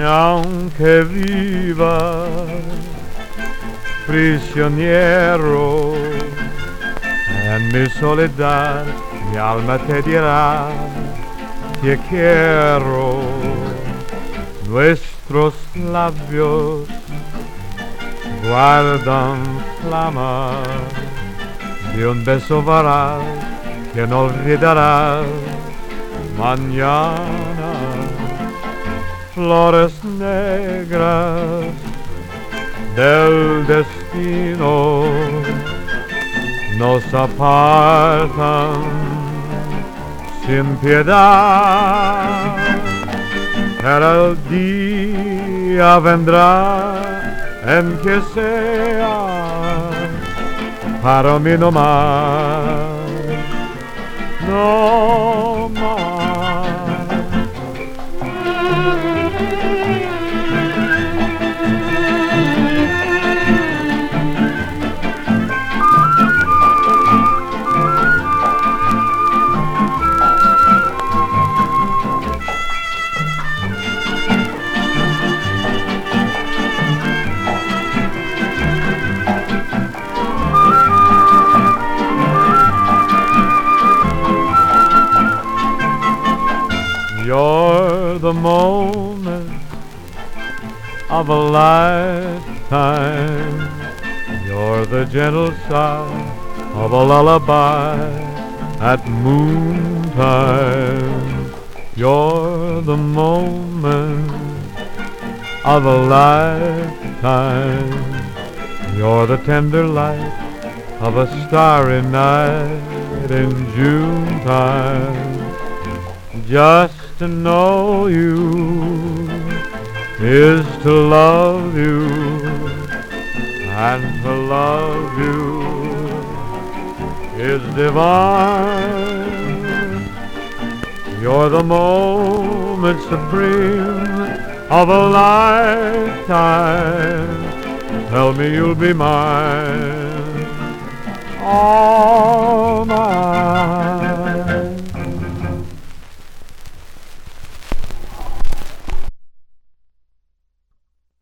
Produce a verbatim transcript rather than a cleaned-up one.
aunque viva prisionero en mi soledad, mi alma te dirá te quiero. Nuestros labios guardan flama de un beso varal que no olvidarás mañana. Flores negras del destino nos apartan sin piedad, pero el día vendrá en que sea para mí no más, no más. You're the moment of a lifetime. You're the gentle sigh of a lullaby at noontime. You're the moment of a lifetime. You're the tender light of a starry night in June time. Just to know you is to love you, and to love you is divine. You're the moment supreme of a lifetime. Tell me you'll be mine, all mine.